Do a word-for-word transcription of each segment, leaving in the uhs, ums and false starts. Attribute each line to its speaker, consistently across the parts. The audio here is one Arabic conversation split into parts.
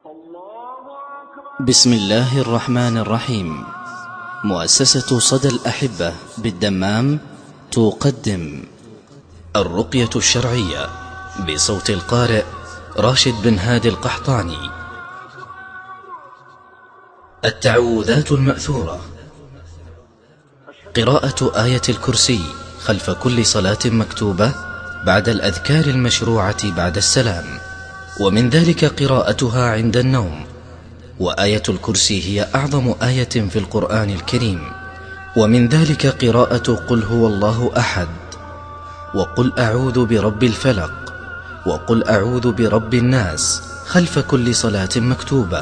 Speaker 1: بسم الله الرحمن الرحيم. مؤسسة صدى الأحبة بالدمام تقدم الرقية الشرعية بصوت القارئ راشد بن هادي القحطاني. التعوذات المأثورة: قراءة آية الكرسي خلف كل صلاة مكتوبة بعد الأذكار المشروعة بعد السلام، ومن ذلك قراءتها عند النوم. وآية الكرسي هي أعظم آية في القرآن الكريم، ومن ذلك قراءة قل هو الله أحد، وقل أعوذ برب الفلق، وقل أعوذ برب الناس خلف كل صلاة مكتوبة.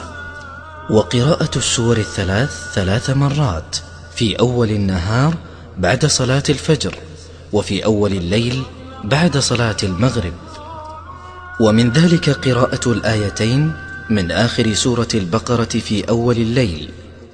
Speaker 1: وقراءة السور الثلاث ثلاث مرات في أول النهار بعد صلاة الفجر، وفي أول الليل بعد صلاة المغرب. ومن ذلك قراءة الآيتين من آخر سورة البقرة في أول الليل.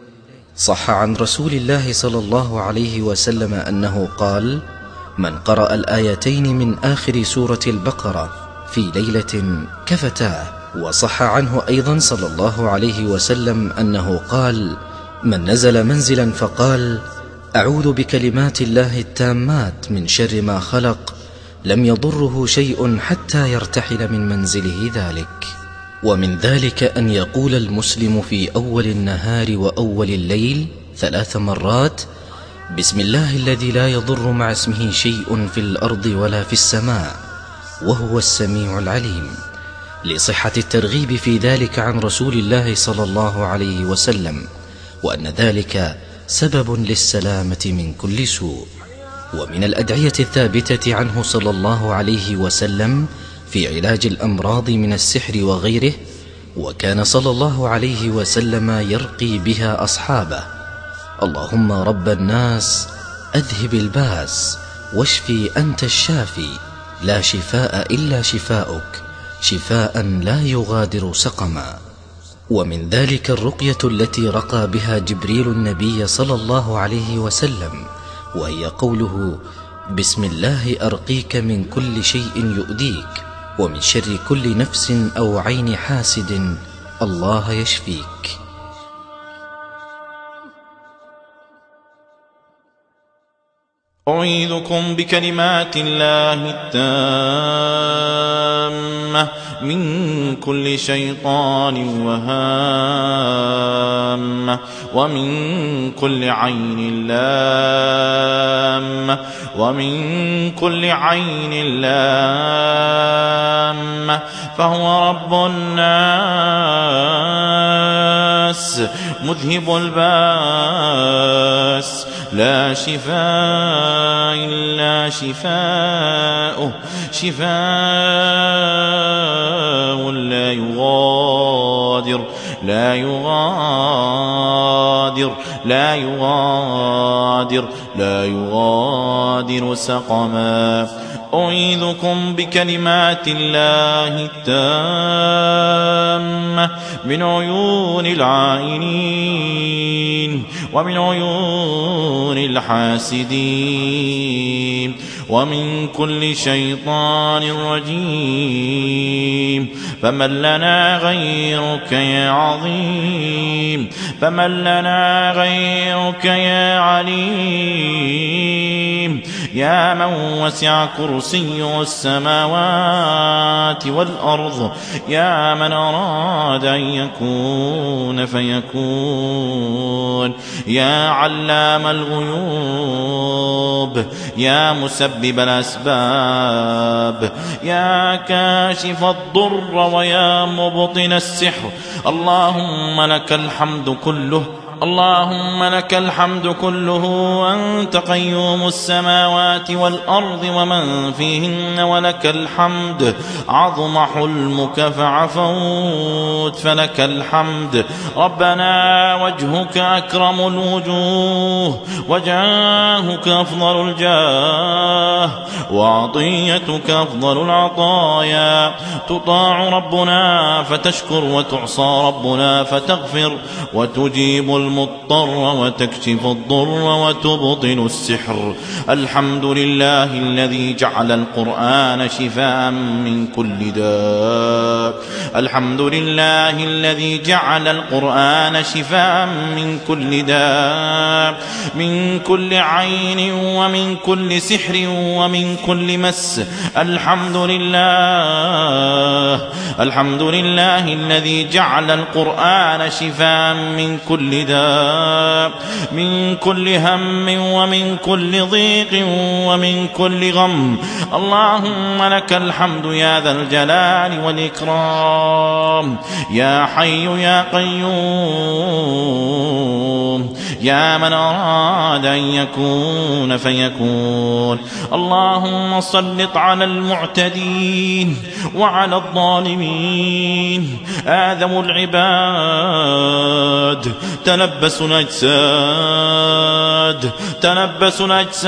Speaker 1: صح عن رسول الله صلى الله عليه وسلم أنه قال: من قرأ الآيتين من آخر سورة البقرة في ليلة كفتاه. وصح عنه أيضا صلى الله عليه وسلم أنه قال: من نزل منزلا فقال أعوذ بكلمات الله التامات من شر ما خلق لم يضره شيء حتى يرتحل من منزله ذلك. ومن ذلك أن يقول المسلم في أول النهار وأول الليل ثلاث مرات: بسم الله الذي لا يضر مع اسمه شيء في الأرض ولا في السماء وهو السميع العليم، لصحة الترغيب في ذلك عن رسول الله صلى الله عليه وسلم، وأن ذلك سبب للسلامة من كل سوء. ومن الأدعية الثابتة عنه صلى الله عليه وسلم في علاج الأمراض من السحر وغيره، وكان صلى الله عليه وسلم يرقي بها أصحابه: اللهم رب الناس أذهب الباس واشفي أنت الشافي لا شفاء إلا شفاؤك شفاء لا يغادر سقما. ومن ذلك الرقية التي رقى بها جبريل النبي صلى الله عليه وسلم، وهي قوله: بسم الله أرقيك من كل شيء يؤذيك ومن شر كل نفس أو عين حاسد الله يشفيك.
Speaker 2: أعيذكم بكلمات الله التامة من كل شيطان وهامة ومن كل عين لامة ومن كل عين لامة فهو رب الناس مذهب الباس لا شفاء إلا شفاؤه شفاء لا يغادر لا يغادر لا يغادر لا يغادر سقما. أعيذكم بكلمات الله التامة من عيون العائنين ومن عيون الحاسدين ومن كل شيطان رجيم. فمن لنا غيرك يا عظيم فمن لنا غيرك يا عليم يا من وسع كرسيه السماوات والأرض يا من أراد أن يكون فيكون يا علام الغيوب يا مسبب الأسباب يا كاشف الضر ويا مبطن السحر. اللهم لك الحمد كله اللهم لك الحمد كله أنت قيوم السماوات والأرض ومن فيهن ولك الحمد. عظم حلمك فعفوت فلك الحمد. ربنا وجهك أكرم الوجوه وجاهك أفضل الجاه وعطيتك أفضل العطايا. تطاع ربنا فتشكر وتعصى ربنا فتغفر وتجيب المضطر وتكشف الضر وتبطل السحر. الحمد لله الذي جعل القرآن شفاء من كل داء. الحمد لله الذي جعل القرآن شفاء من كل داء، من كل عين ومن كل سحر ومن كل مس. الحمد لله الحمد لله الذي جعل القرآن شفاء من كل داء، من كل هم ومن كل ضيق ومن كل غم. اللهم لك الحمد يا ذا الجلال والإكرام، يا حي يا قيوم، يا من أراد أن يكون فيكون. اللهم سلط على المعتدين وعلى الظالمين آدم العباد، تلبسوا الأجساد تلبسوا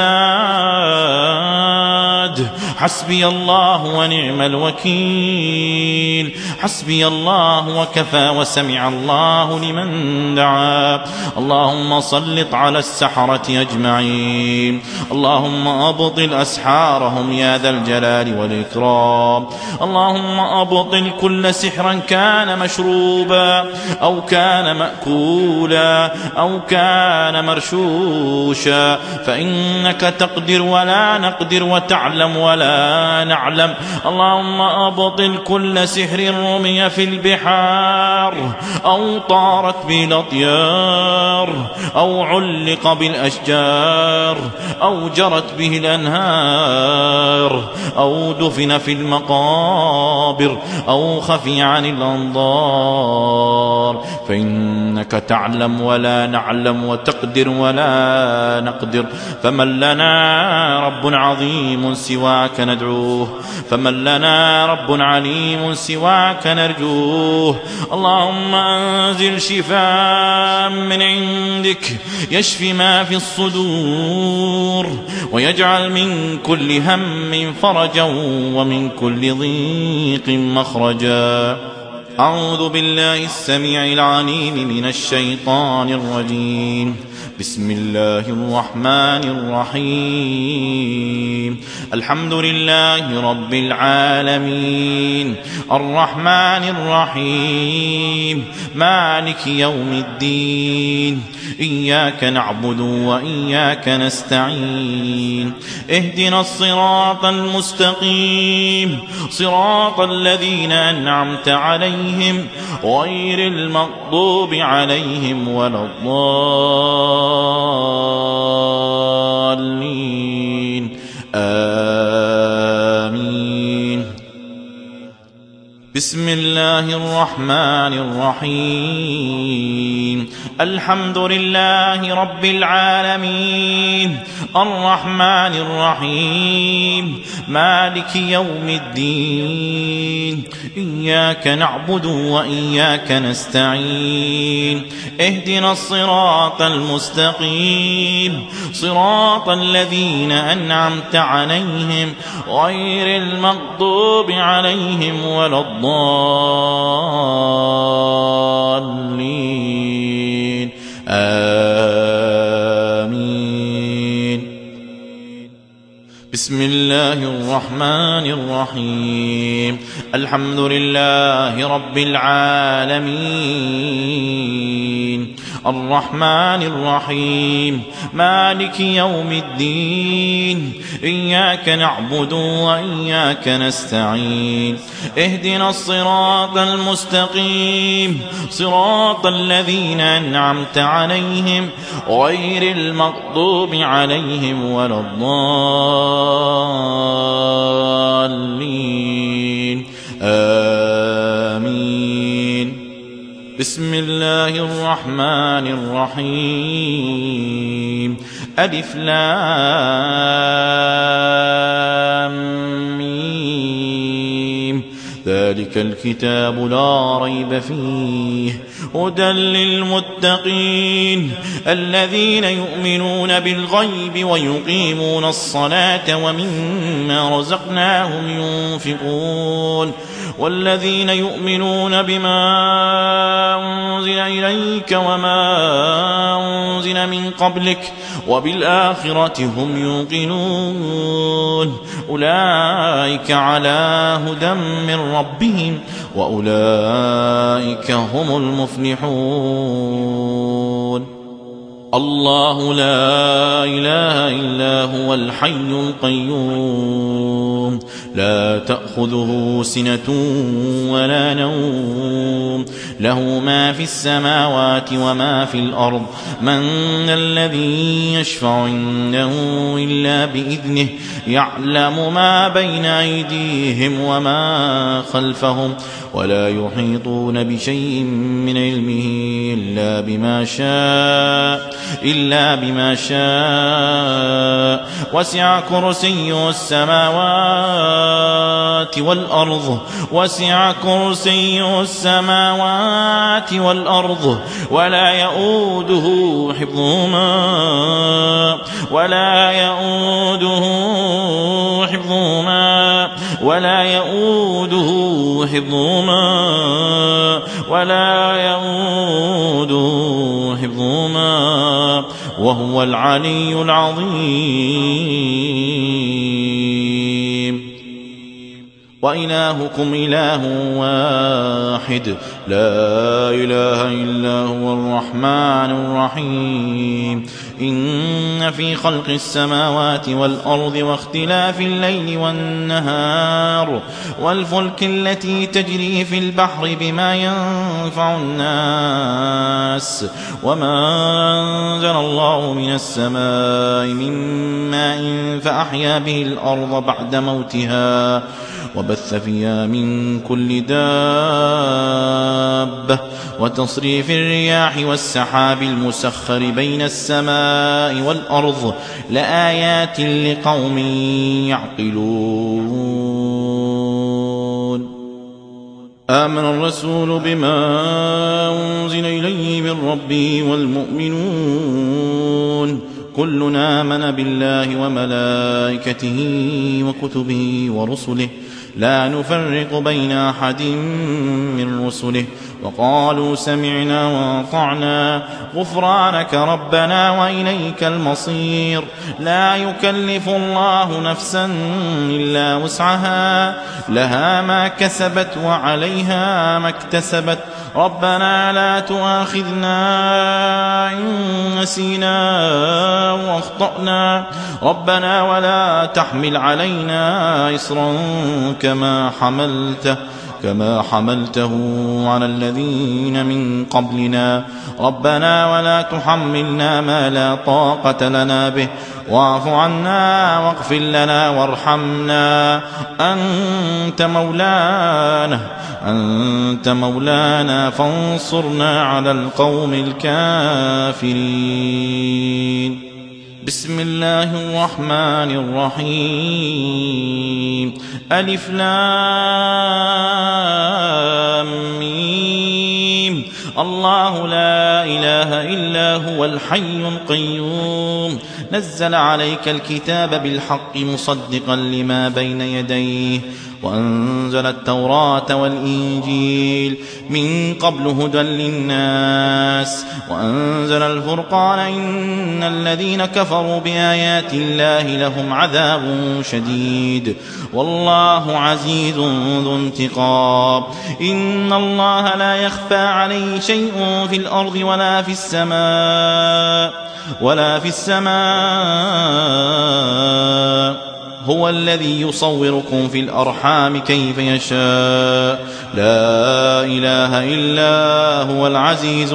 Speaker 2: الأجساد. حسبي الله ونعم الوكيل، حسبي الله وكفى وسمع الله لمن دعا. اللهم سلط على السحرة أجمعين، اللهم أبطل أسحارهم يا ذا الجلال والإكرام. اللهم أبطل كل سحر كان مشروبا أو كان مأكولا أو كان مرشوشا، فإنك تقدر ولا نقدر وتعلم ولا نعلم. اللهم أبطل كل سحر رمي في البحار أو طارت به الأطيار أو علق بالأشجار أو جرت به الأنهار أو دفن في المقابر أو خفي عن الأنظار، فإنك تعلم ولا نعلم وتقدر ولا نقدر. فمن لنا رب عظيم سواك ندعوه، فمن لنا رب عليم سواك نرجوه. اللهم أنزل شفاء من عندك يشفي ما في الصدور، ويجعل من كل هم فرجا ومن كل ضيق مخرجا. أعوذ بالله السميع العليم من الشيطان الرجيم. بسم الله الرحمن الرحيم. الحمد لله رب العالمين، الرحمن الرحيم، مالك يوم الدين. إياك نعبد وإياك نستعين. اهدنا الصراط المستقيم، صراط الذين أنعمت عليهم غير المغضوب عليهم ولا الضالين. آمين. بسم الله الرحمن الرحيم. الحمد لله رب العالمين، الرحمن الرحيم، مالك يوم الدين. إياك نعبد وإياك نستعين. اهدنا الصراط المستقيم، صراط الذين أنعمت عليهم غير المغضوب عليهم ولا الضالين. آمين. بسم الله الرحمن الرحيم. الحمد لله رب العالمين، الرحمن الرحيم، مالك يوم الدين. إياك نعبد وإياك نستعين. اهدنا الصراط المستقيم، صراط الذين أنعمت عليهم غير المغضوب عليهم ولا الضالين. آمين. بسم الله الرحمن الرحيم. ألف لام ميم. ذلك الكتاب لا ريب فيه هدى للمتقين الذين يؤمنون بالغيب ويقيمون الصلاة ومما رزقناهم ينفقون والذين يؤمنون بما أنزل إليك وما أنزل من قبلك وبالآخرة هم يوقنون أولئك على هدى من ربهم وأولئك هم المفلحون. الله لا إله إلا هو الحي القيوم لا تأخذه سنة ولا نوم له ما في السماوات وما في الأرض من الذي يشفع عنده إلا بإذنه يعلم ما بين أيديهم وما خلفهم ولا يحيطون بشيء من علمه إلا بما شاء إلا بما شاء وسع كرسيه السماوات والأرض وسع كرسيه السماوات والأرض ولا يؤوده حفظهما ولا يؤوده حفظهما ولا يؤوده حفظهما ولا يؤوده حفظهما وهو العلي العظيم. وإلهكم إله واحد لا إله إلا هو الرحمن الرحيم. إن في خلق السماوات والأرض واختلاف الليل والنهار والفلك التي تجري في البحر بما ينفع الناس وما أنزل الله من السماء من ماء فأحيا به الأرض بعد موتها وبث فيها من كل دابة وتصريف الرياح والسحاب المسخر بين السماء والأرض لآيات لقوم يعقلون. آمن الرسول بما أنزل إليه من ربه والمؤمنون كلنا آمن بالله وملائكته وكتبه ورسله لا نفرق بين أحد من رسله وقالوا سمعنا وأطعنا غفرانك ربنا وإليك المصير. لا يكلف الله نفسا إلا وسعها لها ما كسبت وعليها ما اكتسبت ربنا لا تؤاخذنا إن نسينا وأخطأنا ربنا ولا تحمل علينا إصرا كما حملته كما حملته على الذين من قبلنا ربنا ولا تحملنا ما لا طاقة لنا به واعف عنا واغفر لنا وارحمنا أنت مولانا أنت مولانا فانصرنا على القوم الكافرين. بسم الله الرحمن الرحيم ألف لام ميم الله لا إله إلا هو الحي القيوم نزل عليك الكتاب بالحق مصدقا لما بين يديه وأنزل التوراة والإنجيل من قبل هدى للناس وأنزل الفرقان إن الذين كفروا بآيات الله لهم عذاب شديد والله عزيز ذو انتقام. إن الله لا يخفى عليه شيء في الأرض ولا في السماء ولا في السماء هو الذي يصوركم في الأرحام كيف يشاء لا إله إلا هو العزيز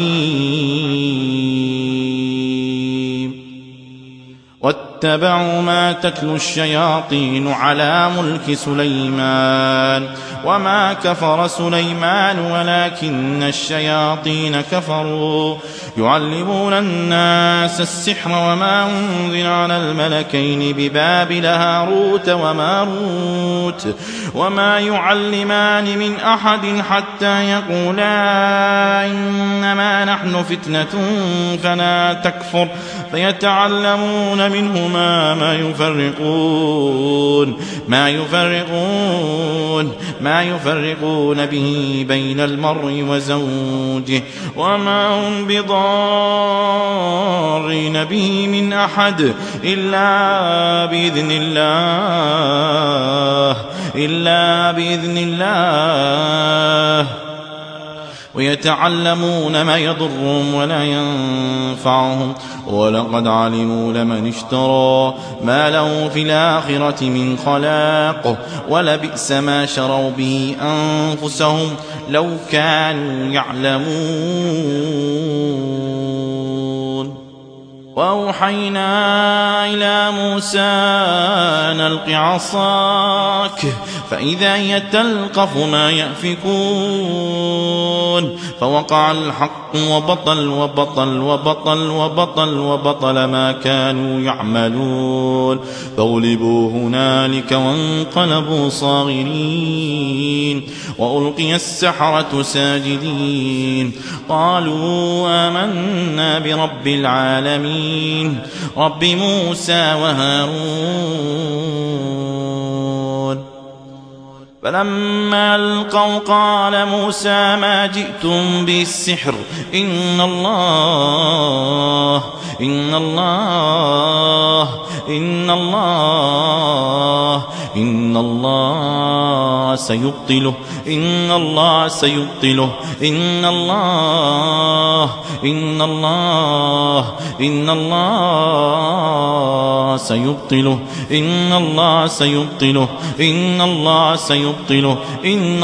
Speaker 2: الحكيم. واتبعوا ما تتلو الشياطين على ملك سليمان وما كفر سليمان ولكن الشياطين كفروا يعلمون الناس السحر وما أنزل على الملكين ببابل هاروت وماروت وما يعلمان من أحد حتى يقولا إنما نحن فتنة فلا تكفر فيتعلمون منهما بينهما ما يفرقون ما يفرقون ما يفرقون به بين المرء وزوجه وما هم بضارين به من أحد إلا بإذن الله إلا بإذن الله ويتعلمون ما يضرهم ولا ينفعهم ولقد علموا لمن اشترى ما له في الآخرة من خلاق ولبئس ما شروا به أنفسهم لو كانوا يعلمون. وأوحينا إلى موسى أن ألق عصاك فإذا هي تلقف ما يأفكون فوقع الحق وبطل وبطل وبطل وبطل وبطل ما كانوا يعملون فغلبوا هنالك وانقلبوا صاغرين وألقي السحرة ساجدين قالوا آمنا برب العالمين رب موسى وهارون. فلما ألقوا قال موسى ما جئتم بالسحر إن الله إن الله إن الله إن الله سيبطله إن الله سيبطله إن الله إن الله إن الله سيبطله إن الله سيبطله إن الله سيبطله إن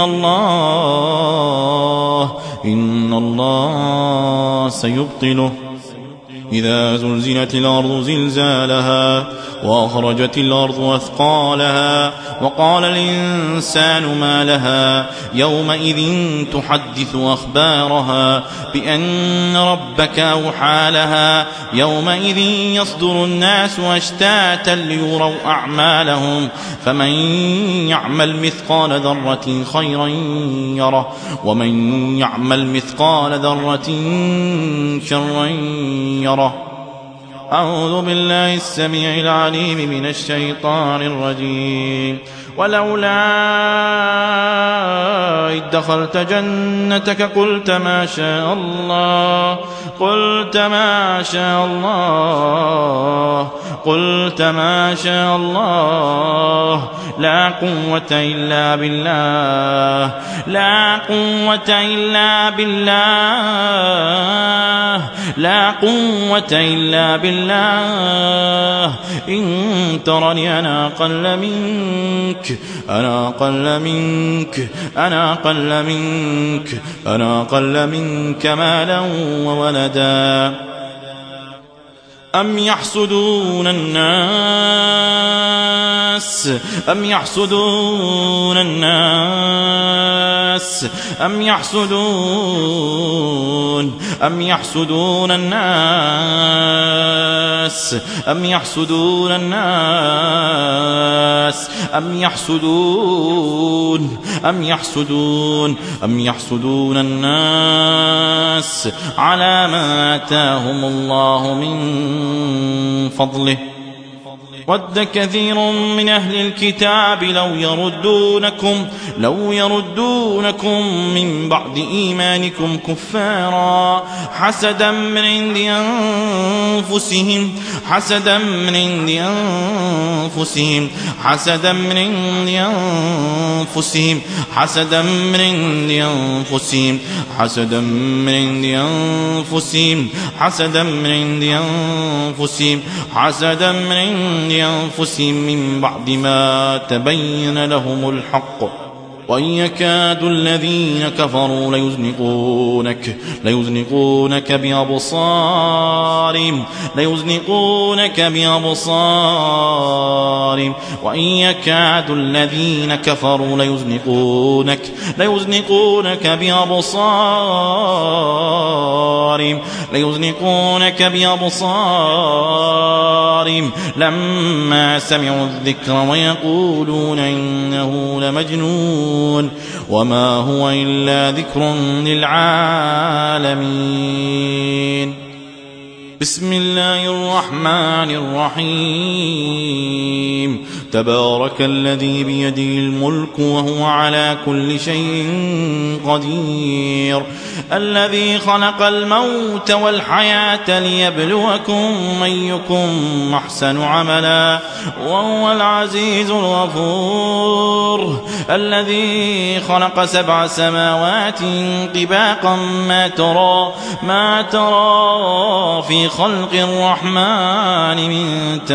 Speaker 2: الله إن الله سيبطله. إذا زلزلت الأرض زلزالها وأخرجت الأرض أثقالها وقال الإنسان ما لها يومئذ تحدث أخبارها بأن ربك أوحى لها يومئذ يصدر الناس أشتاتا ليروا أعمالهم فمن يعمل مثقال ذرة خيرا يره ومن يعمل مثقال ذرة شرا يره. أعوذ بالله السميع العليم من الشيطان الرجيم. ولولا إذ دخلت جنتك قلت ما شاء الله قلت ما شاء الله قلت ما شاء الله لا قوة إلا بالله لا قوة إلا بالله لا قوة إلا بالله إن ترني أنا أقل منك أنا أقل منك أنا أقل منك أنا أقل منك مالا وولدا. أم يحسدون الناس أم يحسدون الناس أم يحسدون أم يحسدون الناس أم يحسدون الناس أم يحسدون أم يحسدون أم يحسدون الناس على ما آتاهم الله من فضله. ود كثير من أهل الكتاب لو يردونكم لو يردونكم من بعد إيمانكم كفارا حسدا من عند أنفسهم حسدا من عند أنفسهم حسدا من عند أنفسهم حسدا من عند أنفسهم حسدا من عند أنفسهم حسدا من عند أنفسهم حسدا من عند أنفسهم من بعد ما تبين لهم الحق وإن يكاد الذين كفروا ليزنقونك ليزنقونك بأبصارهم ليزنقونك بأبصارهم وإن يكاد الذين كفروا ليزنقونك ليزنقونك بأبصارهم ليزنقونك بأبصارهم لما سمعوا الذكر ويقولون إنه لمجنون وما هو إلا ذكر للعالمين. بسم الله الرحمن الرحيم تبارك الذي بيده الملك وهو على كل شيء قدير الذي خلق الموت والحياة ليبلوكم أيكم أحسن عملا وهو العزيز الغفور الذي خلق سبع سماوات طباقا ما ترى ما ترى في خلق الرحمن من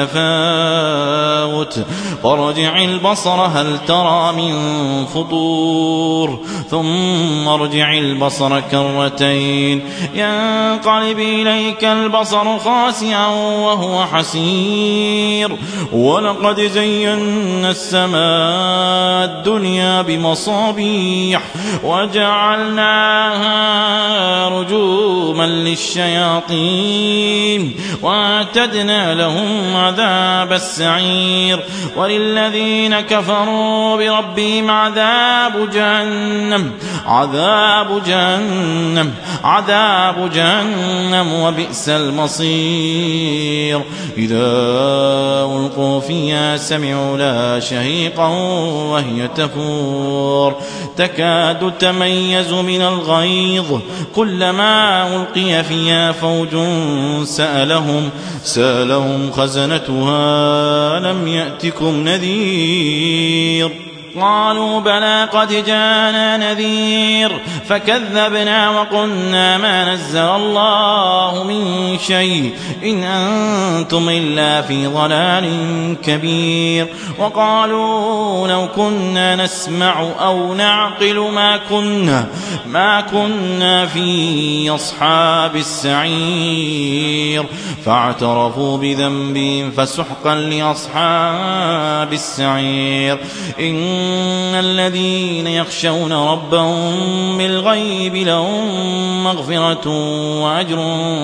Speaker 2: تفاوت فارجع البصر هل ترى من فطور ثم ارجع البصر كرتين ينقلب إليك البصر خاسئا وهو حسير ولقد زينا السماء الدنيا بمصابيح وجعلناها رجوما للشياطين وأعتدنا لهم عذاب السعير وللذين كفروا بربهم عذاب جهنم عذاب جهنم عذاب جهنم وبئس المصير إذا ألقوا فيها سمعوا لها شهيقا وهي تفور تكاد تميز من الغيظ كلما ألقي فيها فوج سألهم سألهم خزنتها لم يأتكم نذير قالوا بلى قد جاءنا نذير فكذبنا وقلنا ما نزل الله من شيء إن أنتم إلا في ضلال كبير وقالوا لو كنا نسمع أو نعقل ما كنا ما كنا في أصحاب السعير فاعترفوا بذنبهم فسحقا لأصحاب السعير إن الذين يخشون ربهم بالغيب لهم مغفرة وأجر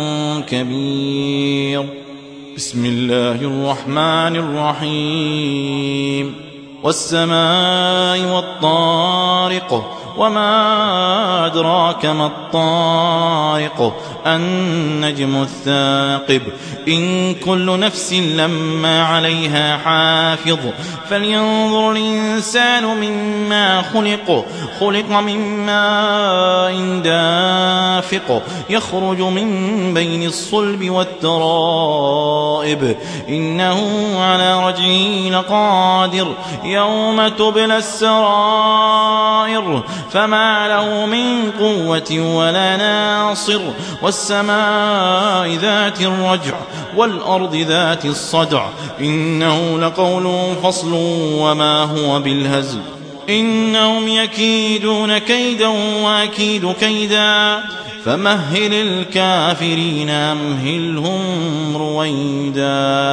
Speaker 2: كبير بسم الله الرحمن الرحيم والسماء والطارق وما أدراك ما الطارق النجم الثاقب إن كل نفس لما عليها حافظ فلينظر الإنسان مما خلق خلق من ماء دافق يخرج من بين الصلب والترائب إنه على رجعه لقادر يوم تبلى السرائر فما له من قوة ولا ناصر والسماء ذات الرجع والأرض ذات الصدع إنه لقول فصل وما هو بالهزل إنهم يكيدون كيدا وأكيد كيدا فمهل الكافرين أمهلهم رويدا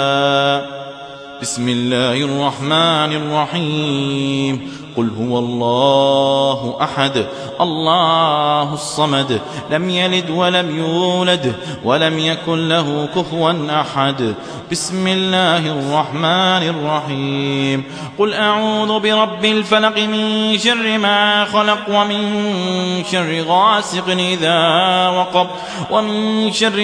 Speaker 2: بسم الله الرحمن الرحيم قل هو الله أحد الله الصمد لم يلد ولم يولد ولم يكن له كفوا أحد بسم الله الرحمن الرحيم قل أعوذ برب الفلق من شر ما خلق ومن شر غاسق إذا وقب ومن شر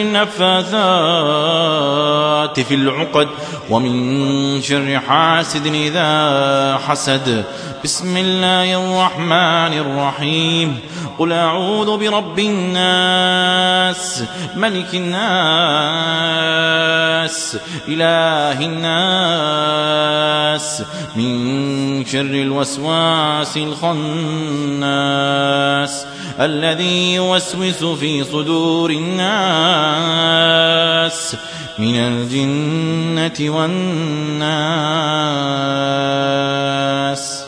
Speaker 2: النفاثات في العقد ومن شر حاسد إذا حسد بسم الله الرحمن الرحيم قل أعوذ برب الناس ملك الناس إله الناس من شر الوسواس الخناس الذي يوسوس في صدور الناس من الجنة والناس.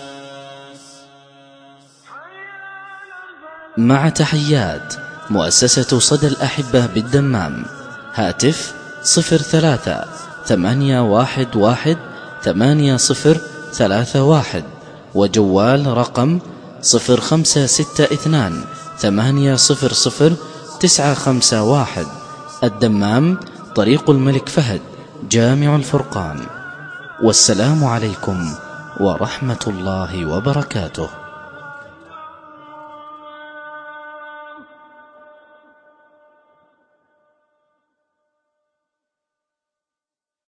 Speaker 1: مع تحيات مؤسسة صدى الأحبة بالدمام. هاتف صفر ثلاثة ثمانية واحد واحد ثمانية صفر ثلاثة واحد، وجوال رقم صفر خمسة ستة اثنان ثمانية صفر صفر تسعة خمسة واحد. الدمام، طريق الملك فهد، جامع الفرقان. والسلام عليكم ورحمة الله وبركاته.